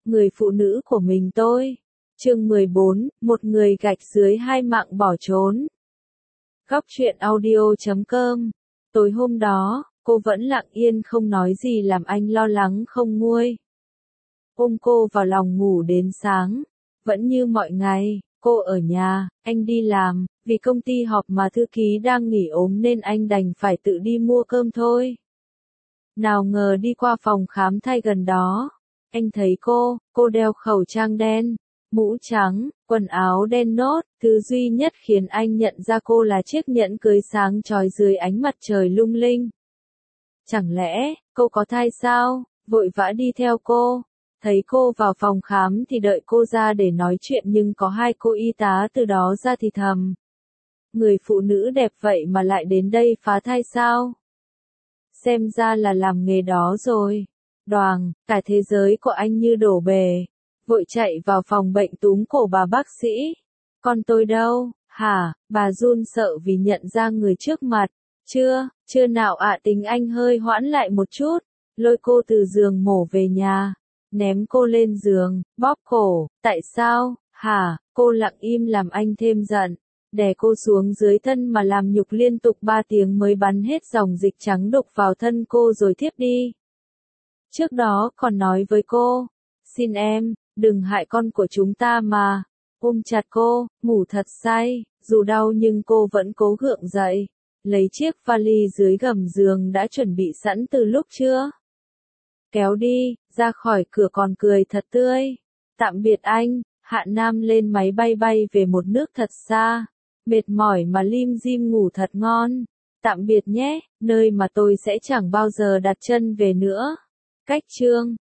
người phụ nữ của mình tôi. Chương 14, một người gạch dưới hai mạng bỏ trốn. Góc truyện audio.com. Tối hôm đó, cô vẫn lặng yên không nói gì làm anh lo lắng không nguôi. Ôm cô vào lòng ngủ đến sáng. Vẫn như mọi ngày, cô ở nhà, anh đi làm, vì công ty họp mà thư ký đang nghỉ ốm nên anh đành phải tự đi mua cơm thôi. Nào ngờ đi qua phòng khám thai gần đó, anh thấy cô đeo khẩu trang đen, mũ trắng, quần áo đen nốt, thứ duy nhất khiến anh nhận ra cô là chiếc nhẫn cưới sáng chói dưới ánh mặt trời lung linh. Chẳng lẽ, cô có thai sao? Vội vã đi theo cô. Thấy cô vào phòng khám thì đợi cô ra để nói chuyện nhưng có hai cô y tá từ đó ra thì thầm. Người phụ nữ đẹp vậy mà lại đến đây phá thai sao? Xem ra là làm nghề đó rồi. Đoàng, cả thế giới của anh như đổ bể. Vội chạy vào phòng bệnh túm cổ bà bác sĩ. Con tôi đâu? Hả? Bà run sợ vì nhận ra người trước mặt. Chưa nào ạ. Tính anh hơi hoãn lại một chút. Lôi cô từ giường mổ về nhà. Ném cô lên giường, bóp cổ. Tại sao? Hả? Cô lặng im làm anh thêm giận. Đè cô xuống dưới thân mà làm nhục liên tục 3 tiếng mới bắn hết dòng dịch trắng đục vào thân cô rồi thiếp đi. Trước đó còn nói với cô, xin em, đừng hại con của chúng ta mà. Ôm chặt cô, ngủ thật say, dù đau nhưng cô vẫn cố gượng dậy. Lấy chiếc vali dưới gầm giường đã chuẩn bị sẵn từ lúc trưa. Kéo đi, ra khỏi cửa còn cười thật tươi. Tạm biệt anh, Hạ Nam lên máy bay bay về một nước thật xa. Mệt mỏi mà lim dim ngủ thật ngon. Tạm biệt nhé, nơi mà tôi sẽ chẳng bao giờ đặt chân về nữa. Cách chương